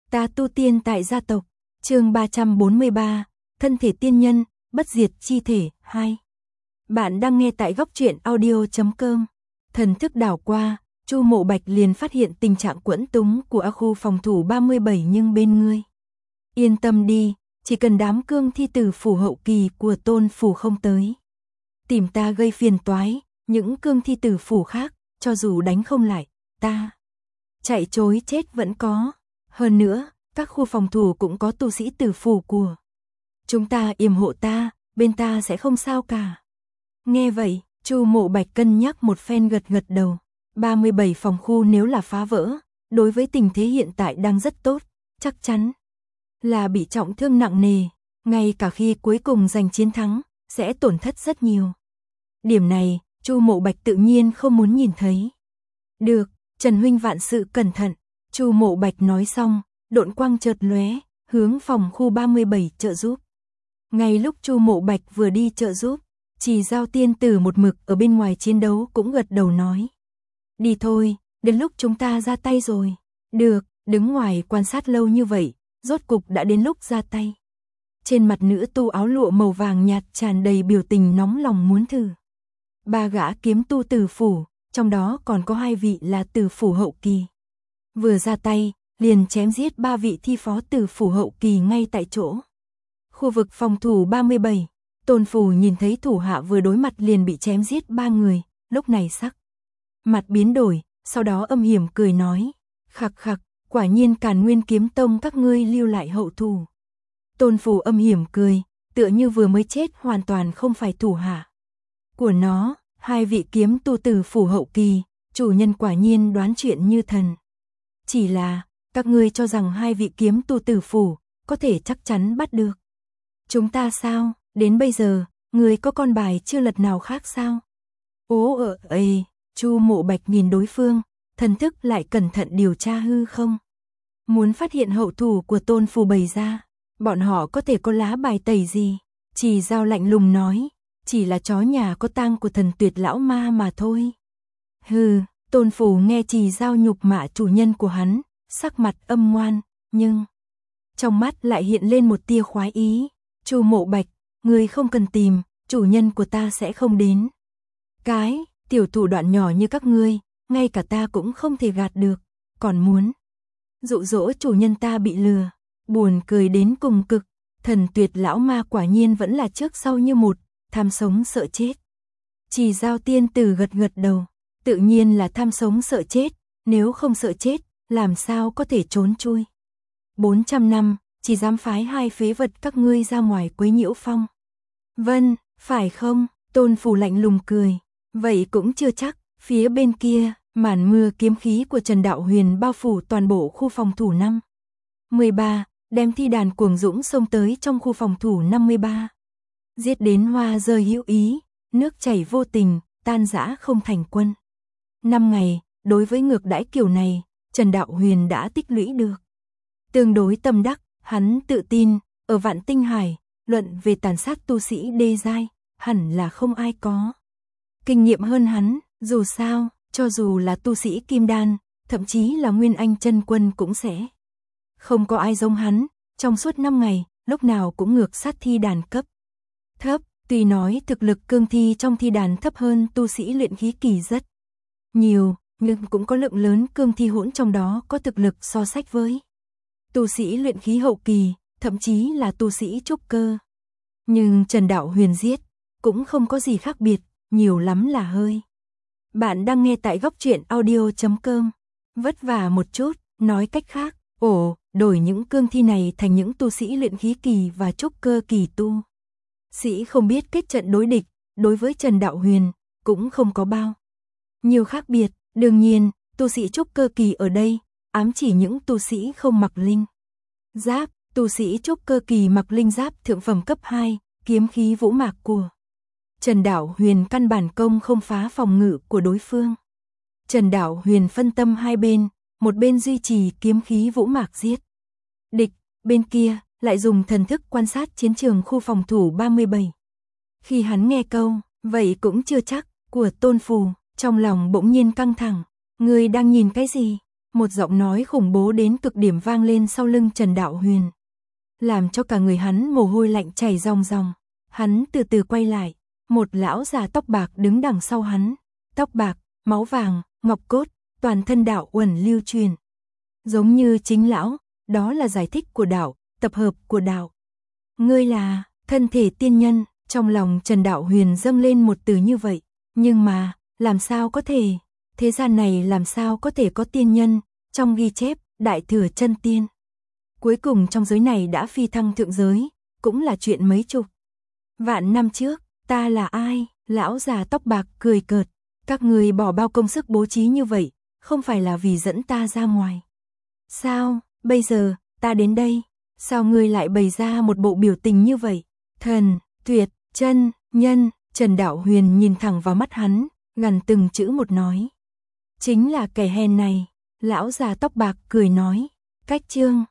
Ta tu tiên tại gia tộc, chương 343, thân thể tiên nhân, bất diệt chi thể, 2. Bạn đang nghe tại góc truyện audio.com. Thần thức đảo qua, Chu Mộ Bạch liền phát hiện tình trạng quẫn túng của khu phòng thủ 37 nhưng bên ngươi. Yên tâm đi, chỉ cần đám cương thi tử phủ hậu kỳ của tôn phủ không tới. Tìm ta gây phiền toái, những cương thi tử phủ khác, cho dù đánh không lại, ta chạy chối chết vẫn có. Hơn nữa, các khu phòng thủ cũng có tu sĩ tử phủ của chúng ta yểm hộ ta, bên ta sẽ không sao cả. Nghe vậy, Chu Mộ Bạch cân nhắc một phen gật gật đầu. 37 phòng khu nếu là phá vỡ, đối với tình thế hiện tại đang rất tốt, chắc chắn là bị trọng thương nặng nề, ngay cả khi cuối cùng giành chiến thắng, sẽ tổn thất rất nhiều. Điểm này, Chu Mộ Bạch tự nhiên không muốn nhìn thấy. Được, Trần huynh vạn sự cẩn thận. Chu Mộ Bạch nói xong, độn quang chợt lóe, hướng phòng khu 37 trợ giúp. Ngay lúc Chu Mộ Bạch vừa đi trợ giúp, Chỉ Giao tiên tử một mực ở bên ngoài chiến đấu cũng gật đầu nói: "Đi thôi, đến lúc chúng ta ra tay rồi." "Được." Đứng ngoài quan sát lâu như vậy, rốt cục đã đến lúc ra tay. Trên mặt nữ tu áo lụa màu vàng nhạt tràn đầy biểu tình nóng lòng muốn thử. 3 gã kiếm tu tử phủ, trong đó còn có 2 vị là tử phủ hậu kỳ. Vừa ra tay, liền chém giết 3 vị thi phó tử phủ hậu kỳ ngay tại chỗ. Khu vực phòng thủ 37, Tôn phủ nhìn thấy thủ hạ vừa đối mặt liền bị chém giết 3 người, lúc này sắc mặt biến đổi, sau đó âm hiểm cười nói: "Khặc khặc, quả nhiên Càn Nguyên Kiếm Tông các ngươi lưu lại hậu thủ." Tôn phủ âm hiểm cười, tựa như vừa mới chết hoàn toàn không phải thủ hạ của nó. 2 vị kiếm tu tử phủ hậu kỳ, chủ nhân quả nhiên đoán chuyện như thần. Chỉ là, các ngươi cho rằng 2 vị kiếm tu tử phủ có thể chắc chắn bắt được chúng ta sao? Đến bây giờ, ngươi có con bài chưa lật nào khác sao? Chu Mộ Bạch nhìn đối phương, thần thức lại cẩn thận điều tra hư không. Muốn phát hiện hậu thủ của Tôn phủ bày ra, bọn họ có thể có lá bài tẩy gì? Chỉ Giao lạnh lùng nói: "Chỉ là chó nhà có tang của thần Tuyệt lão ma mà thôi." Hừ, Tôn phủ nghe Chỉ Giao nhục mạ chủ nhân của hắn, sắc mặt âm ngoan, nhưng trong mắt lại hiện lên một tia khoái ý. "Chu Mộ Bạch, ngươi không cần tìm, chủ nhân của ta sẽ không đến. Cái tiểu thủ đoạn nhỏ như các ngươi, ngay cả ta cũng không thể gạt được, còn muốn dụ dỗ chủ nhân ta bị lừa." Buồn cười đến cùng cực, thần Tuyệt lão ma quả nhiên vẫn là trước sau như một, tham sống sợ chết. Chỉ Giao tiên tử gật gật đầu, tự nhiên là tham sống sợ chết, nếu không sợ chết, làm sao có thể trốn chui. 400 năm, chỉ dám phái 2 phế vật các ngươi ra ngoài quấy nhiễu phong vân, phải không? Tôn phủ lạnh lùng cười. Vậy cũng chưa chắc. Phía bên kia, màn mưa kiếm khí của Trần Đạo Huyền bao phủ toàn bộ khu phòng thủ 13, đem thi đàn cuồng dũng xông tới trong khu phòng thủ 53. Giết đến hoa rơi hữu ý, nước chảy vô tình, tan rã không thành quân. 5 ngày, đối với ngược đãi kiểu này, Trần Đạo Huyền đã tích lũy được tương đối tâm đắc. Hắn tự tin, ở Vạn Tinh Hải, luận về tàn sát tu sĩ đê giai, hẳn là không ai có kinh nghiệm hơn hắn. Dù sao, cho dù là tu sĩ kim đan, thậm chí là nguyên anh chân quân cũng sẽ không có ai giống hắn. Trong suốt 5 ngày, lúc nào cũng ngược sát thi đàn cấp thấp. Tuy nói thực lực cương thi trong thi đàn thấp hơn tu sĩ luyện khí kỳ rất nhiều, nhưng cũng có lượng lớn cương thi hỗn trong đó có thực lực so sánh với tu sĩ luyện khí hậu kỳ, thậm chí là tu sĩ trúc cơ. Nhưng Trần Đạo Huyền giết cũng không có gì khác biệt, nhiều lắm là hơi. Bạn đang nghe tại góc truyện audio.com. Vất vả một chút, nói cách khác, đổi những cương thi này thành những tu sĩ luyện khí kỳ và trúc cơ kỳ tu sĩ không biết kết trận đối địch, đối với Trần Đạo Huyền cũng không có bao nhiều khác biệt. Đương nhiên, tu sĩ trúc cơ kỳ ở đây ám chỉ những tu sĩ không mặc linh giáp. Tu sĩ trúc cơ kỳ mặc linh giáp thượng phẩm cấp 2, kiếm khí vũ mạc của Trần Đạo Huyền căn bản công không phá phòng ngự của đối phương. Trần Đạo Huyền phân tâm hai bên, một bên duy trì kiếm khí vũ mạc giết địch, bên kia lại dùng thần thức quan sát chiến trường khu phòng thủ 37. Khi hắn nghe câu "vậy cũng chưa chắc" của Tôn phủ, trong lòng bỗng nhiên căng thẳng. "Ngươi đang nhìn cái gì?" Một giọng nói khủng bố đến cực điểm vang lên sau lưng Trần Đạo Huyền, làm cho cả người hắn mồ hôi lạnh chảy ròng ròng. Hắn từ từ quay lại, một lão già tóc bạc đứng đằng sau hắn, tóc bạc, máu vàng, ngọc cốt, toàn thân đạo uẩn lưu truyền. Giống như chính lão, đó là giải thích của đạo, tập hợp của đạo. Ngươi là thân thể tiên nhân, trong lòng Trần Đạo Huyền dâng lên một từ như vậy, nhưng mà, làm sao có thể, thế gian này làm sao có thể có tiên nhân, trong ghi chép, đại thừa chân tiên. Cuối cùng trong giới này đã phi thăng thượng giới, cũng là chuyện mấy chục vạn năm trước, ta là ai? Lão già tóc bạc cười cợt, các người bỏ bao công sức bố trí như vậy, không phải là vì dẫn ta ra ngoài. Sao, bây giờ, ta đến đây, sao ngươi lại bày ra một bộ biểu tình như vậy? Thần, tuyệt, chân, nhân, Trần Đạo Huyền nhìn thẳng vào mắt hắn, gằn từng chữ một nói. Chính là kẻ hèn này, lão già tóc bạc cười nói, cách chương.